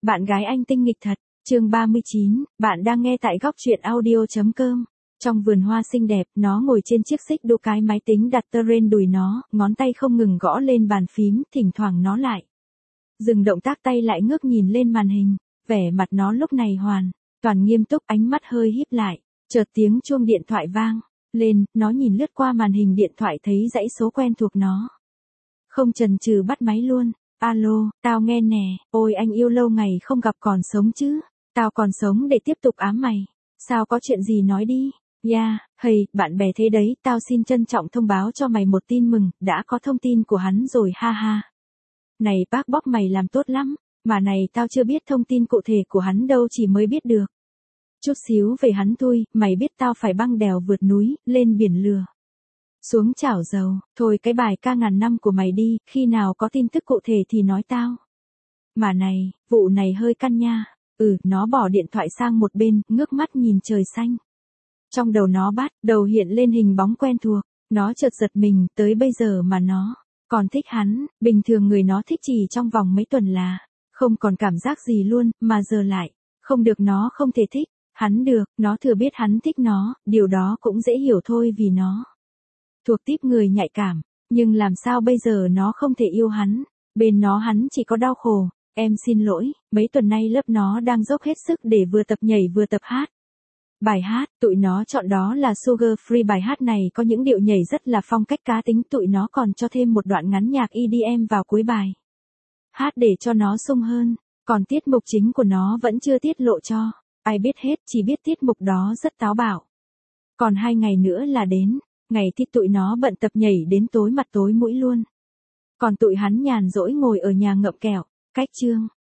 Bạn gái anh tinh nghịch thật. Chương 39, bạn đang nghe tại góc truyện audio.com. Trong vườn hoa xinh đẹp, nó ngồi trên chiếc xích đu, cái máy tính đặt trên đùi nó, ngón tay không ngừng gõ lên bàn phím, thỉnh thoảng nó lại dừng động tác tay lại ngước nhìn lên màn hình. Vẻ mặt nó lúc này hoàn toàn nghiêm túc, ánh mắt hơi híp lại. Chợt tiếng chuông điện thoại vang lên, nó nhìn lướt qua màn hình điện thoại thấy dãy số quen thuộc nó. Không chần chừ bắt máy luôn. Alo, tao nghe nè, ôi anh yêu lâu ngày không gặp, còn sống chứ? Tao còn sống để tiếp tục ám mày. Sao, có chuyện gì nói đi. Hey, bạn bè thế đấy, tao xin trân trọng thông báo cho mày một tin mừng, đã có thông tin của hắn rồi, ha ha. Này bác bóc, mày làm tốt lắm, mà này tao chưa biết thông tin cụ thể của hắn đâu, chỉ mới biết được chút xíu về hắn thôi. Mày biết tao phải băng đèo vượt núi, lên biển lừa xuống chảo dầu. Thôi cái bài ca ngàn năm của mày đi, khi nào có tin tức cụ thể thì nói tao. Mà này, vụ này hơi căn nha. Nó bỏ điện thoại sang một bên, ngước mắt nhìn trời xanh. Trong đầu nó bắt đầu hiện lên hình bóng quen thuộc. Nó chợt giật mình, tới bây giờ mà nó còn thích hắn. Bình thường người nó thích chỉ trong vòng mấy tuần là không còn cảm giác gì luôn, mà giờ lại không được, nó không thể thích hắn được. Nó thừa biết hắn thích nó, điều đó cũng dễ hiểu thôi vì nó thuộc típ người nhạy cảm. Nhưng làm sao bây giờ nó không thể yêu hắn. Bên nó hắn chỉ có đau khổ. Em xin lỗi, mấy tuần nay lớp nó đang dốc hết sức để vừa tập nhảy vừa tập hát. Bài hát tụi nó chọn đó là Sugar Free. Bài hát này có những điệu nhảy rất là phong cách cá tính. Tụi nó còn cho thêm một đoạn ngắn nhạc EDM vào cuối bài hát để cho nó sung hơn. Còn tiết mục chính của nó vẫn chưa tiết lộ cho ai biết hết, chỉ biết tiết mục đó rất táo bạo. Còn 2 ngày nữa là đến ngày thì tụi nó bận tập nhảy đến tối mặt tối mũi luôn. Còn tụi hắn nhàn rỗi ngồi ở nhà ngậm kẹo. Cách chương